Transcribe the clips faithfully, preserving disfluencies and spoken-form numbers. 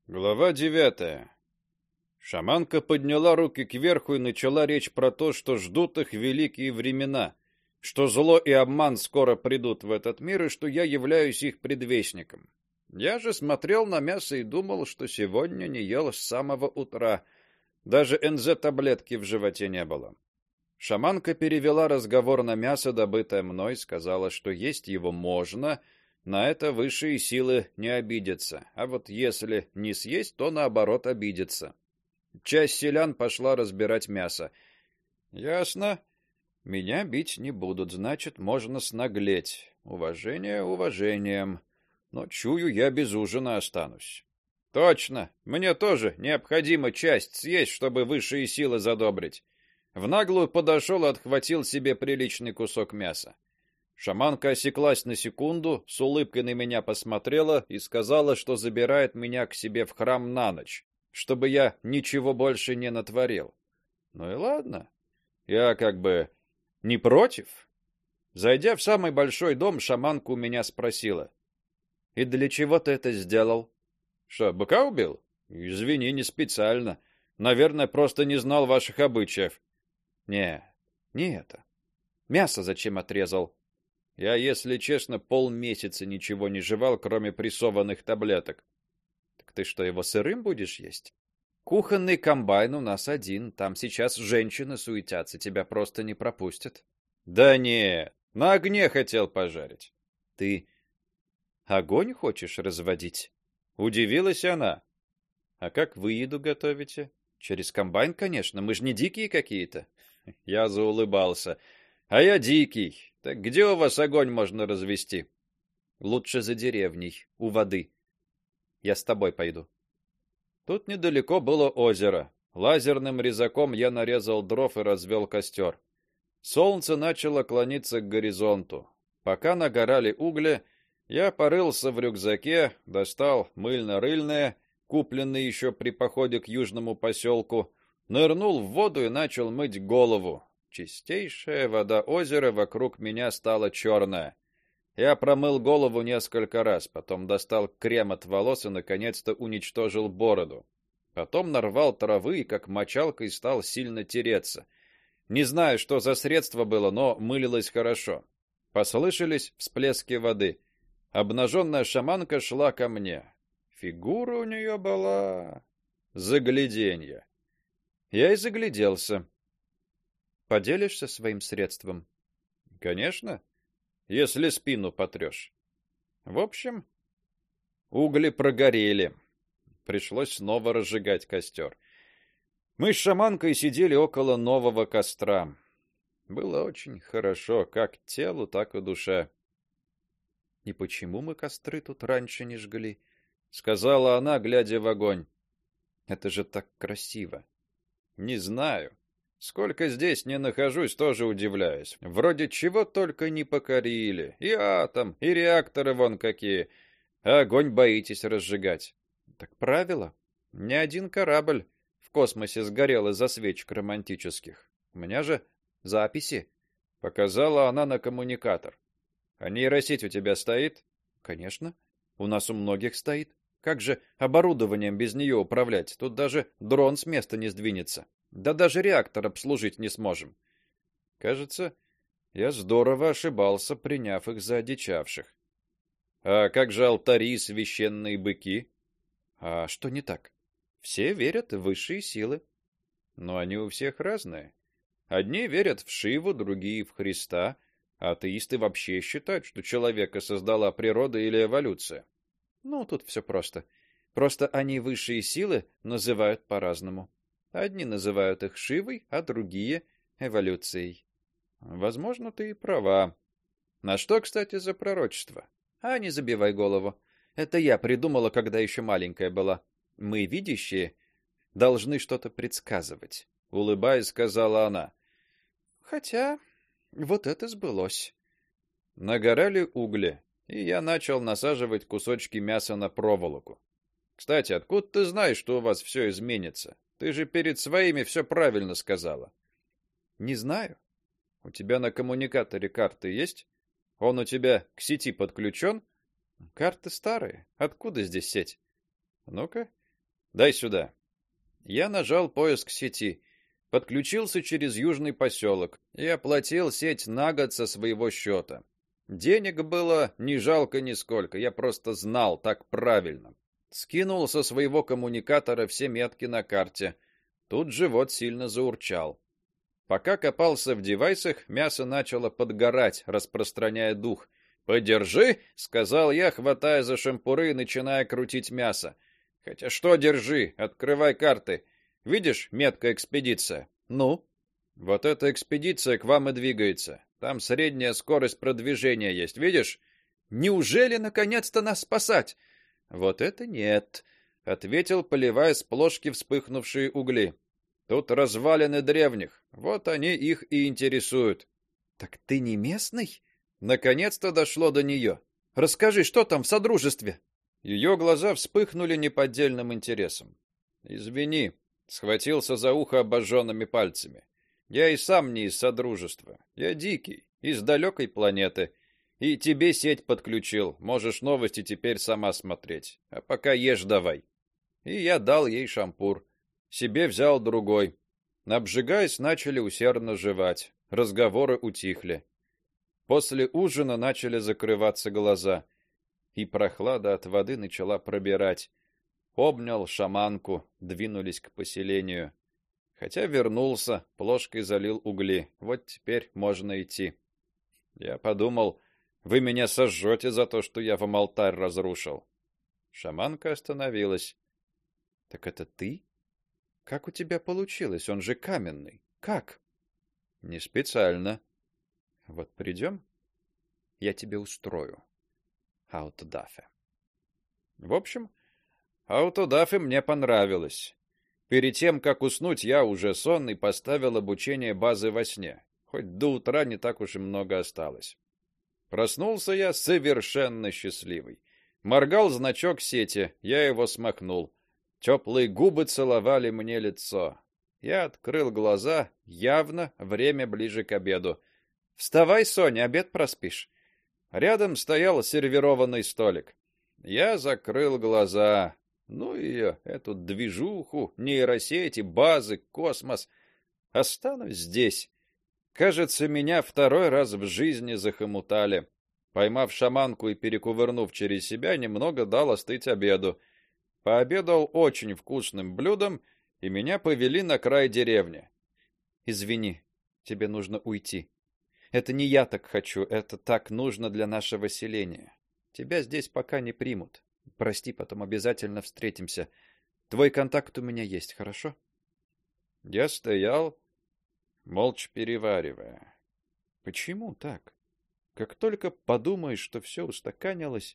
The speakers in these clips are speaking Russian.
Глава девятая. Шаманка подняла руки кверху и начала речь про то, что ждут их великие времена, что зло и обман скоро придут в этот мир и что я являюсь их предвестником. Я же смотрел на мясо и думал, что сегодня не ел с самого утра. Даже эн зэ-таблетки в животе не было. Шаманка перевела разговор на мясо, добытое мной, сказала, что есть его можно. На это высшие силы не обидятся, а вот если не съесть, то наоборот обидятся. Часть селян пошла разбирать мясо. Ясно. Меня бить не будут, значит, можно снаглеть. Уважение уважением. Но чую, я без ужина останусь. Точно. Мне тоже необходимо часть съесть, чтобы высшие силы задобрить. В наглую подошел и отхватил себе приличный кусок мяса. Шаманка осеклась на секунду, с улыбкой на меня посмотрела и сказала, что забирает меня к себе в храм на ночь, чтобы я ничего больше не натворил. Ну и ладно. Я как бы не против. Зайдя в самый большой дом, шаманка у меня спросила: "И для чего ты это сделал?" "Что, быка убил?" "Извини, не специально. Наверное, просто не знал ваших обычаев." "Не, не это. Мясо зачем отрезал?" Я, если честно, полмесяца ничего не жевал, кроме прессованных таблеток. Так ты что, его сырым будешь есть? Кухонный комбайн у нас один, там сейчас женщины суетятся, тебя просто не пропустят. Да не, на огне хотел пожарить. Ты огонь хочешь разводить? Удивилась она. А как вы еду готовите? Через комбайн, конечно, мы ж не дикие какие-то. Я заулыбался. А я дикий. Так где у вас огонь можно развести? Лучше за деревней, у воды. Я с тобой пойду. Тут недалеко было озеро. Лазерным резаком я нарезал дров и развел костер. Солнце начало клониться к горизонту. Пока нагорали угли, я порылся в рюкзаке, достал мыльно-рыльное, купленное еще при походе к южному поселку, нырнул в воду и начал мыть голову. Чистейшая вода озера вокруг меня стала черная. Я промыл голову несколько раз, потом достал крем от волос и наконец-то уничтожил бороду. Потом нарвал травы и как мочалкой стал сильно тереться. Не знаю, что за средство было, но мылилось хорошо. Послышались всплески воды. Обнаженная шаманка шла ко мне. Фигура у нее была загляденье. Я и загляделся. Поделишься своим средством? Конечно, если спину потрешь. В общем, угли прогорели. Пришлось снова разжигать костер. Мы с шаманкой сидели около нового костра. Было очень хорошо, как телу, так и душе. И почему мы костры тут раньше не жгли? Сказала она, глядя в огонь. Это же так красиво. Не знаю. Сколько здесь не нахожусь, тоже удивляюсь. Вроде чего только не покорили. И атом, и реакторы вон какие. А огонь боитесь разжигать. Так правило. Ни один корабль в космосе сгорел из-за свечек романтических. У меня же записи. Показала она на коммуникатор. А нейросеть у тебя стоит? Конечно. У нас у многих стоит. Как же оборудованием без нее управлять? Тут даже дрон с места не сдвинется. Да даже реактор обслужить не сможем. Кажется, я здорово ошибался, приняв их за одичавших. А как же алтари и священные быки? А что не так? Все верят в высшие силы. Но они у всех разные. Одни верят в Шиву, другие в Христа, а атеисты вообще считают, что человека создала природа или эволюция. Ну, тут все просто. Просто они высшие силы называют по-разному. Одни называют их Шивой, а другие эволюцией. Возможно, ты и права. На что, кстати, за пророчество? А не забивай голову. Это я придумала, когда еще маленькая была. Мы, видящие, должны что-то предсказывать, улыбаясь, сказала она. Хотя вот это сбылось. Нагорали угли, и я начал насаживать кусочки мяса на проволоку. Кстати, откуда ты знаешь, что у вас все изменится? Ты же перед своими все правильно сказала. Не знаю. У тебя на коммуникаторе карты есть? Он у тебя к сети подключен? Карты старые. Откуда здесь сеть? Ну-ка, Дай сюда. Я нажал поиск сети, подключился через южный поселок и оплатил сеть на год со своего счета. Денег было не жалко нисколько, я просто знал, так правильно. Скинул со своего коммуникатора все метки на карте. Тут живот сильно заурчал. Пока копался в девайсах, мясо начало подгорать, распространяя дух. "Подержи", сказал я, хватая за шампуры и начиная крутить мясо. "Хотя что держи, открывай карты. Видишь, метка экспедиция. Ну, вот эта экспедиция к вам и двигается. Там средняя скорость продвижения есть, видишь? Неужели наконец-то нас спасать?" "Вот это нет", ответил, поливая с плошки вспыхнувшие угли. "Тут развалины древних. Вот они их и интересуют". "Так ты не местный?" Наконец-то дошло до нее. "Расскажи, что там в содружестве?" Ее глаза вспыхнули неподдельным интересом. "Извини", схватился за ухо обожженными пальцами. "Я и сам не из содружества. Я дикий, из далекой планеты. И тебе сеть подключил. Можешь новости теперь сама смотреть. А пока ешь давай". И я дал ей шампур. Себе взял другой. Обжигаясь, начали усердно жевать. Разговоры утихли. После ужина начали закрываться глаза, и прохлада от воды начала пробирать. Обнял шаманку, двинулись к поселению. Хотя вернулся, плошкой залил угли. Вот теперь можно идти. Я подумал, вы меня сожжете за то, что я вам алтарь разрушил. Шаманка остановилась. "Так это ты? Как у тебя получилось? Он же каменный. Как?" "Не специально. Вот придем, я тебе устрою аутодафе". В общем, аутодафе мне понравилось. Перед тем, как уснуть, я уже сонный поставил обучение базы во сне. Хоть до утра не так уж и много осталось. Проснулся я совершенно счастливый. Моргал значок сети, я его смахнул. Теплые губы целовали мне лицо. Я открыл глаза, явно время ближе к обеду. "Вставай, Соня, обед проспишь". Рядом стоял сервированный столик. Я закрыл глаза. Ну ее, эту движуху, нейросети, базы, космос. Останусь здесь. Кажется, меня второй раз в жизни захомутали. Поймав шаманку и перекувырнув через себя, немного дал остыть обеду. Пообедал очень вкусным блюдом, и меня повели на край деревни. "Извини, тебе нужно уйти. Это не я так хочу, это так нужно для нашего селения. Тебя здесь пока не примут. Прости, потом обязательно встретимся. Твой контакт у меня есть, хорошо?" Я стоял, молча переваривая. Почему так? Как только подумаешь, что все устаканилось.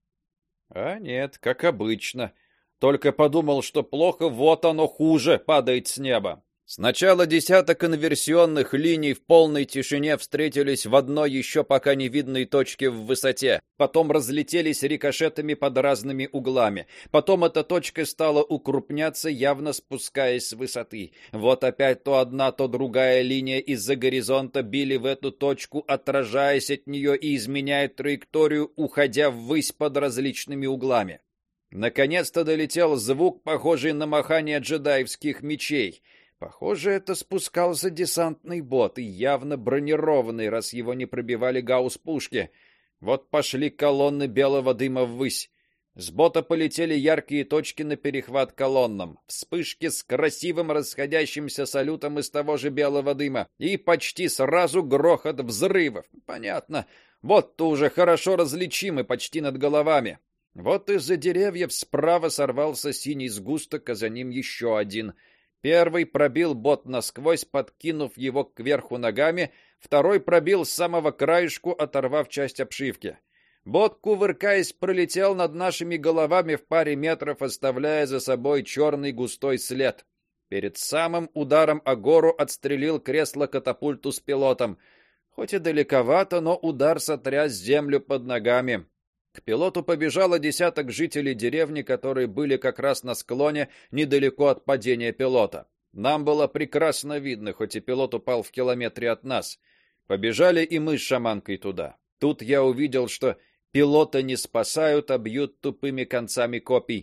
А нет, как обычно. Только подумал, что плохо, вот оно хуже падает с неба. Сначала десяток инверсионных линий в полной тишине встретились в одной еще пока не видной точке в высоте. Потом разлетелись рикошетами под разными углами. Потом эта точка стала укрупняться, явно спускаясь с высоты. Вот опять то одна, то другая линия из-за горизонта били в эту точку, отражаясь от нее и изменяя траекторию, уходя ввысь под различными углами. Наконец-то долетел звук, похожий на махание джедаевских мечей. Похоже, это спускался десантный бот, и явно бронированный, раз его не пробивали гаусс-пушки. Вот пошли колонны белого дыма ввысь. С бота полетели яркие точки на перехват колоннам, вспышки с красивым расходящимся салютом из того же белого дыма, и почти сразу грохот взрывов. Понятно, вот-то уже хорошо различимы почти над головами. Вот из-за деревьев справа сорвался синий сгусток, а за ним еще один — Первый пробил бот насквозь, подкинув его кверху ногами, второй пробил с самого краешку, оторвав часть обшивки. Бот, кувыркаясь, пролетел над нашими головами в паре метров, оставляя за собой черный густой след. Перед самым ударом о гору отстрелил кресло-катапульту с пилотом. Хоть и далековато, но удар сотряс землю под ногами. К пилоту побежало десяток жителей деревни, которые были как раз на склоне, недалеко от падения пилота. Нам было прекрасно видно, хоть и пилот упал в километре от нас. Побежали и мы с шаманкой туда. Тут я увидел, что пилота не спасают, а бьют тупыми концами копий.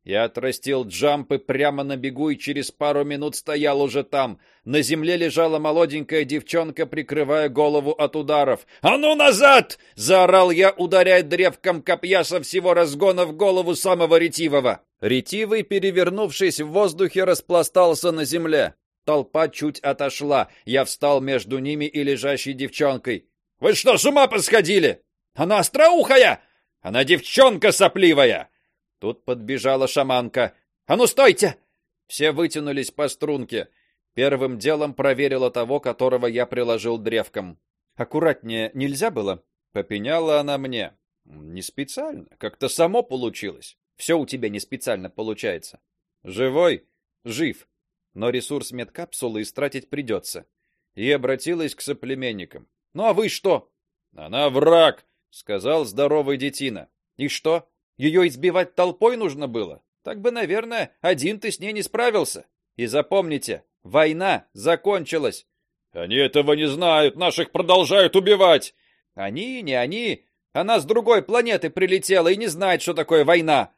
Я отрастил джампы прямо на бегу и через пару минут стоял уже там. На земле лежала молоденькая девчонка, прикрывая голову от ударов. «А ну назад!» — заорал я, ударяя древком копья со всего разгона в голову самого ретивого. Ретивый, перевернувшись в воздухе, распластался на земле. Толпа чуть отошла. Я встал между ними и лежащей девчонкой. «Вы что, с ума посходили? Она остроухая! Она девчонка сопливая!» Тут подбежала шаманка. «А ну, стойте!» Все вытянулись по струнке. Первым делом проверила того, которого я приложил древком. «Аккуратнее нельзя было?» Попеняла она мне. «Не специально, как-то само получилось. Все у тебя не специально получается. Живой? Жив. Но ресурс медкапсулы истратить придется». И обратилась к соплеменникам. «Ну а вы что?» «Она враг», — сказал здоровый детина. «И что? Ее избивать толпой нужно было? Так бы, наверное, один ты с ней не справился. И запомните, война закончилась». «Они этого не знают, наших продолжают убивать». «Они, не они. Она с другой планеты прилетела и не знает, что такое война».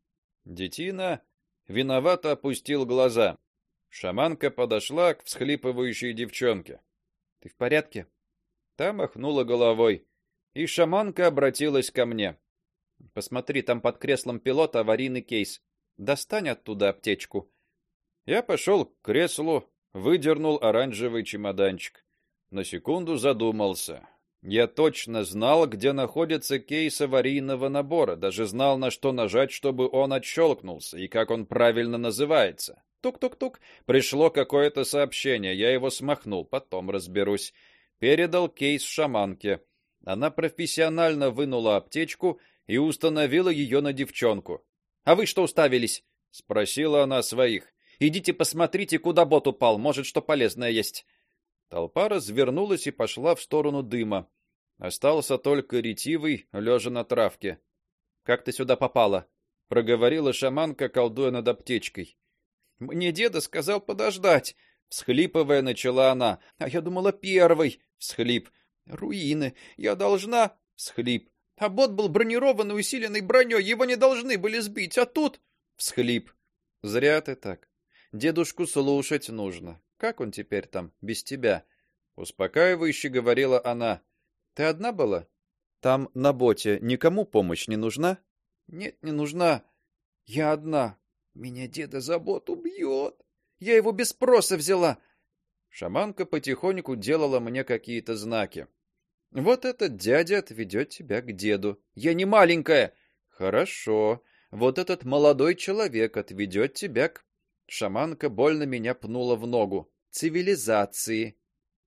Детина виновато опустил глаза. Шаманка подошла к всхлипывающей девчонке. «Ты в порядке?» Та махнула головой, и шаманка обратилась ко мне. «Посмотри, там под креслом пилота аварийный кейс. Достань оттуда аптечку». Я пошел к креслу, выдернул оранжевый чемоданчик. На секунду задумался. Я точно знал, где находится кейс аварийного набора, даже знал, на что нажать, чтобы он отщелкнулся, и как он правильно называется. Тук-тук-тук. Пришло какое-то сообщение, я его смахнул, потом разберусь. Передал кейс шаманке. Она профессионально вынула аптечку и установила ее на девчонку. «А вы что уставились?» — спросила она своих. «Идите посмотрите, куда бот упал, может, что полезное есть». Толпа развернулась и пошла в сторону дыма. Остался только ретивый, лежа на травке. «Как ты сюда попала?» — проговорила шаманка, колдуя над аптечкой. «Мне деда сказал подождать», — всхлипывая начала она. «А я думала первый», — всхлип. «Руины, я должна», — всхлип. «А бот был бронированный, усиленный броней, его не должны были сбить, а тут...» Всхлип. «Зря ты так. Дедушку слушать нужно. Как он теперь там, без тебя?» Успокаивающе говорила она. «Ты одна была? Там на боте никому помощь не нужна?» «Нет, не нужна. Я одна. Меня деда за бот убьет. Я его без спроса взяла». Шаманка потихоньку делала мне какие-то знаки. «Вот этот дядя отведет тебя к деду». «Я не маленькая». «Хорошо. Вот этот молодой человек отведет тебя к...» Шаманка больно меня пнула в ногу. «Цивилизации».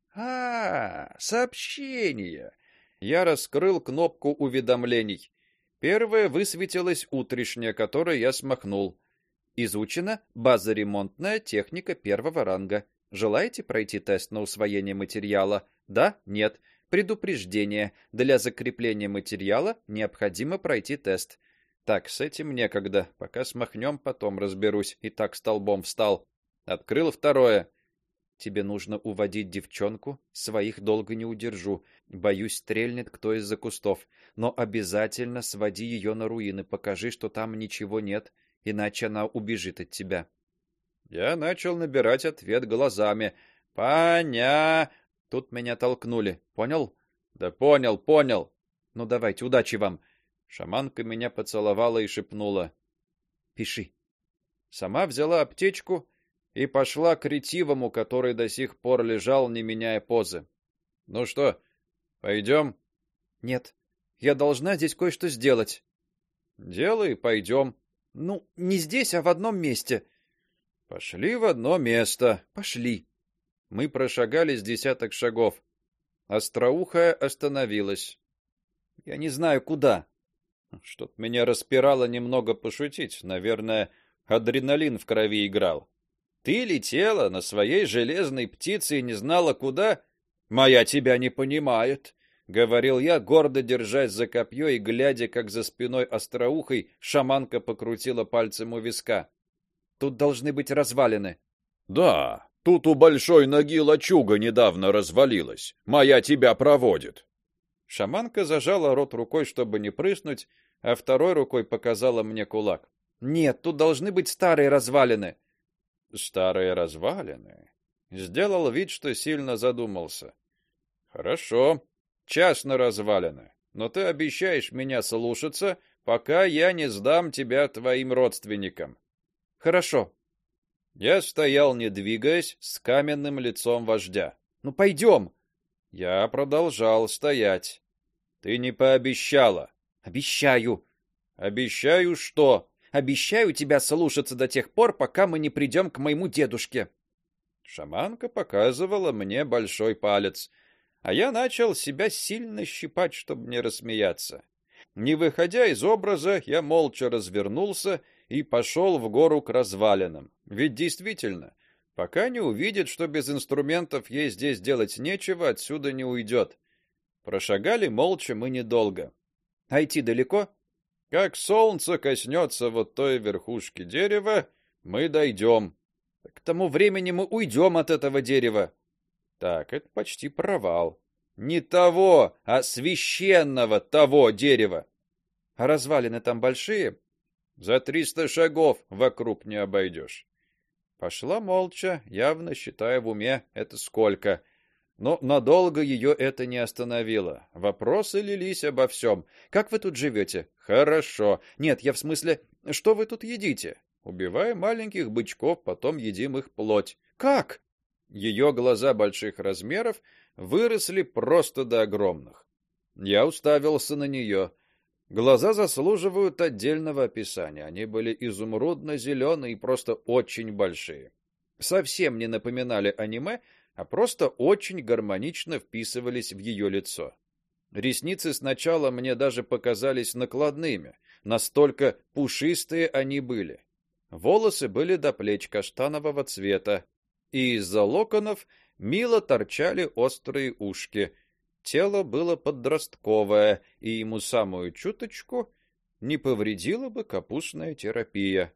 «А, сообщение». Я раскрыл кнопку уведомлений. Первая высветилась утрешняя, которую я смахнул. Изучена база ремонтная техника первого ранга. Желаете пройти тест на усвоение материала? Да? Нет? Предупреждение. Для закрепления материала необходимо пройти тест. Так, с этим некогда. Пока смахнем, потом разберусь. И так столбом встал. Открыл второе. Тебе нужно уводить девчонку. Своих долго не удержу. Боюсь, стрельнет кто из-за кустов. Но обязательно своди ее на руины. Покажи, что там ничего нет. Иначе она убежит от тебя. Я начал набирать ответ глазами. Поня... Тут меня толкнули. Понял? Да понял, понял. Ну давайте, удачи вам. Шаманка меня поцеловала и шепнула: «Пиши». Сама взяла аптечку и пошла к ретивому, который до сих пор лежал, не меняя позы. «Ну что, пойдем?» «Нет, я должна здесь кое-что сделать». «Делай, пойдем». «Ну, не здесь, а в одном месте». «Пошли в одно место». «Пошли». Мы прошагали с десяток шагов. Остроухая остановилась. «Я не знаю, куда». Что-то меня распирало немного пошутить. Наверное, адреналин в крови играл. «Ты летела на своей железной птице и не знала, куда?» «Моя тебя не понимает», — говорил я, гордо держась за копье и глядя, как за спиной остроухой шаманка покрутила пальцем у виска. «Тут должны быть развалины». «Да, тут у большой ноги лачуга недавно развалилась. Моя тебя проводит». Шаманка зажала рот рукой, чтобы не прыснуть, а второй рукой показала мне кулак. Нет, тут должны быть старые развалины. Старые развалины. Сделал вид, что сильно задумался. Хорошо. Час на развалины. Но ты обещаешь меня слушаться, пока я не сдам тебя твоим родственникам. Хорошо. Я стоял, не двигаясь, с каменным лицом вождя. Ну пойдем. Я продолжал стоять. Ты не пообещала. Обещаю. Обещаю что? Обещаю тебя слушаться до тех пор, пока мы не придем к моему дедушке. Шаманка показывала мне большой палец, а я начал себя сильно щипать, чтобы не рассмеяться. Не выходя из образа, я молча развернулся и пошел в гору к развалинам. Ведь действительно, пока не увидит, что без инструментов ей здесь делать нечего, отсюда не уйдет. Прошагали молча мы недолго. А идти далеко? Как солнце коснется вот той верхушки дерева, мы дойдем. К тому времени мы уйдем от этого дерева. Так, это почти провал. Не того, а священного того дерева. А развалины там большие? За триста шагов вокруг не обойдешь. Пошла молча, явно считая в уме, это сколько. Но надолго ее это не остановило. Вопросы лились обо всем. Как вы тут живете? Хорошо. Нет, я в смысле, что вы тут едите? Убиваем маленьких бычков, потом едим их плоть. Как? Ее глаза больших размеров выросли просто до огромных. Я уставился на нее. Глаза заслуживают отдельного описания. Они были изумрудно-зеленые и просто очень большие. Совсем не напоминали аниме, а просто очень гармонично вписывались в ее лицо. Ресницы сначала мне даже показались накладными, настолько пушистые они были. Волосы были до плеч каштанового цвета, и из-за локонов мило торчали острые ушки. Тело было подростковое, и ему самую чуточку не повредила бы капустная терапия.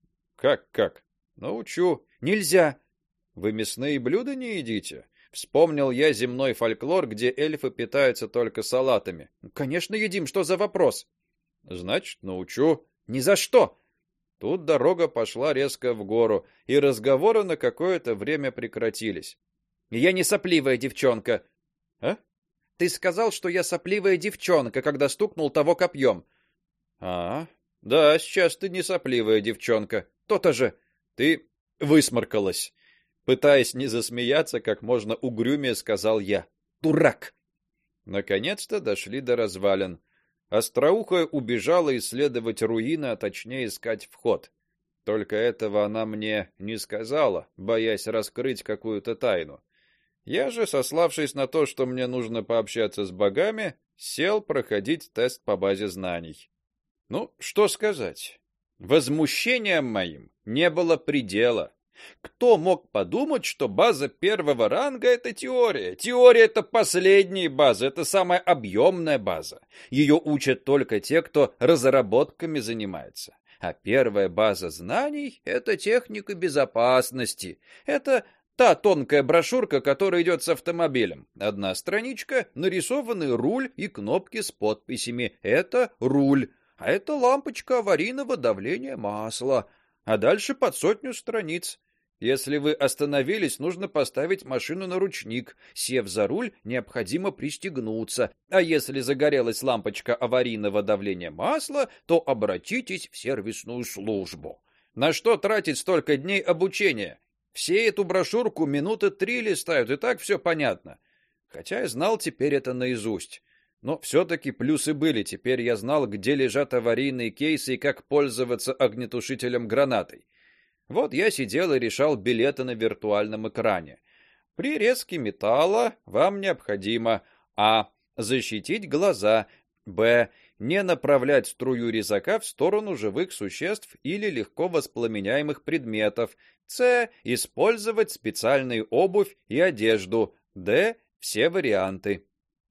Как как? Научу. Нельзя. Вы мясные блюда не едите? Вспомнил я земной фольклор, где эльфы питаются только салатами. Конечно, едим, что за вопрос? Значит, научу. Ни за что. Тут дорога пошла резко в гору, и разговоры на какое-то время прекратились. Я не сопливая девчонка. А? Ты сказал, что я сопливая девчонка, когда стукнул того копьем. А? Да, сейчас ты не сопливая девчонка. То-то же. Ты высморкалась. Пытаясь не засмеяться, как можно угрюмее сказал я. Дурак. Наконец-то дошли до развалин. Остроухая убежала исследовать руины, а точнее искать вход. Только этого она мне не сказала, боясь раскрыть какую-то тайну. Я же, сославшись на то, что мне нужно пообщаться с богами, сел проходить тест по базе знаний. Ну, что сказать? Возмущением моим не было предела. Кто мог подумать, что база первого ранга — это теория? Теория — это последняя база, это самая объемная база. Ее учат только те, кто разработками занимается. А первая база знаний — это техника безопасности. Это та тонкая брошюрка, которая идет с автомобилем. Одна страничка, нарисованный руль и кнопки с подписями. Это руль. А это лампочка аварийного давления масла. А дальше под сотню страниц. Если вы остановились, нужно поставить машину на ручник. Сев за руль, необходимо пристегнуться. А если загорелась лампочка аварийного давления масла, то обратитесь в сервисную службу. На что тратить столько дней обучения? Все эту брошюрку минуты три листают, и так все понятно. Хотя я знал теперь это наизусть. Но все-таки плюсы были. Теперь я знал, где лежат аварийные кейсы и как пользоваться огнетушителем гранатой. Вот я сидел и решал билеты на виртуальном экране. При резке металла вам необходимо а. защитить глаза, б. не направлять струю резака в сторону живых существ или легко воспламеняемых предметов, с. использовать специальную обувь и одежду, д. все варианты.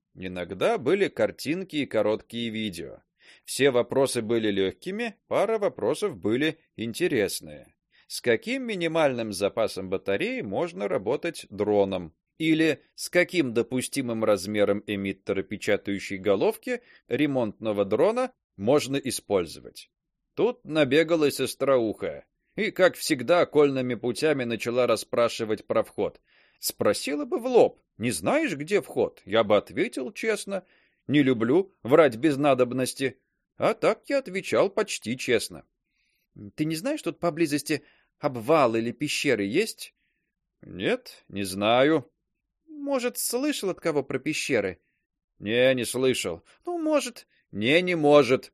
Иногда были картинки и короткие видео. Все вопросы были легкими, пара вопросов были интересные. С каким минимальным запасом батареи можно работать дроном? Или с каким допустимым размером эмиттера печатающей головки ремонтного дрона можно использовать? Тут набегалась остроухая и, как всегда, окольными путями начала расспрашивать про вход. Спросила бы в лоб: "Не знаешь, где вход?" Я бы ответил честно: "Не люблю врать без надобности". А так я отвечал почти честно. Ты не знаешь, тут поблизости обвал или пещеры есть? Нет, не знаю. Может, слышал от кого про пещеры? Не, не слышал. Ну, может, не, не может.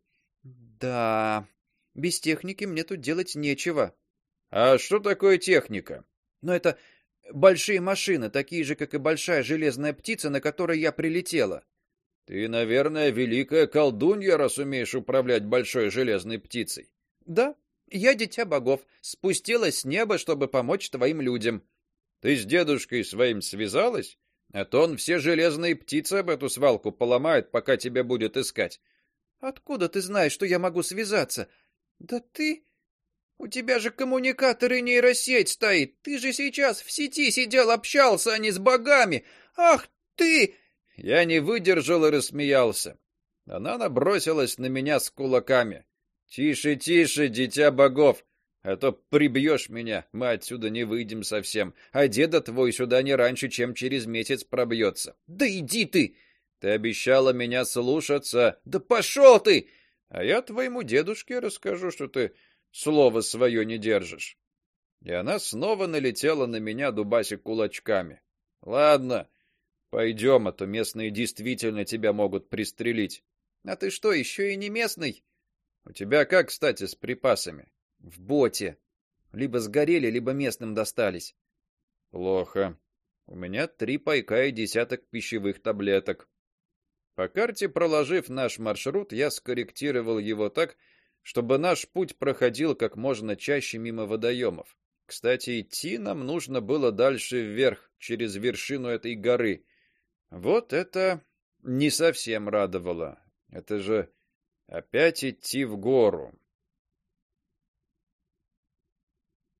Да. Без техники мне тут делать нечего. А что такое техника? Ну, это большие машины, такие же, как и большая железная птица, на которой я прилетела. Ты, наверное, великая колдунья, раз умеешь управлять большой железной птицей. Да, я дитя богов, спустилась с неба, чтобы помочь твоим людям. Ты с дедушкой своим связалась? А то он все железные птицы об эту свалку поломает, пока тебя будет искать. Откуда ты знаешь, что я могу связаться? Да ты... У тебя же коммуникатор и нейросеть стоит. Ты же сейчас в сети сидел, общался, а не с богами. Ах ты... Я не выдержал и рассмеялся. Она набросилась на меня с кулаками. Тише, тише, дитя богов, а то прибьешь меня. Мы отсюда не выйдем совсем, а деда твой сюда не раньше, чем через месяц пробьется. Да иди ты. Ты обещала меня слушаться. Да пошел ты. А я твоему дедушке расскажу, что ты слово свое не держишь. И она снова налетела на меня, дубася кулачками. Ладно, пойдем, а то местные действительно тебя могут пристрелить. А ты что, еще и не местный? У тебя как, кстати, с припасами? В боте. Либо сгорели, либо местным достались. Плохо. У меня три пайка и десяток пищевых таблеток. По карте, проложив наш маршрут, я скорректировал его так, чтобы наш путь проходил как можно чаще мимо водоемов. Кстати, идти нам нужно было дальше вверх, через вершину этой горы. Вот это не совсем радовало. Это же опять идти в гору.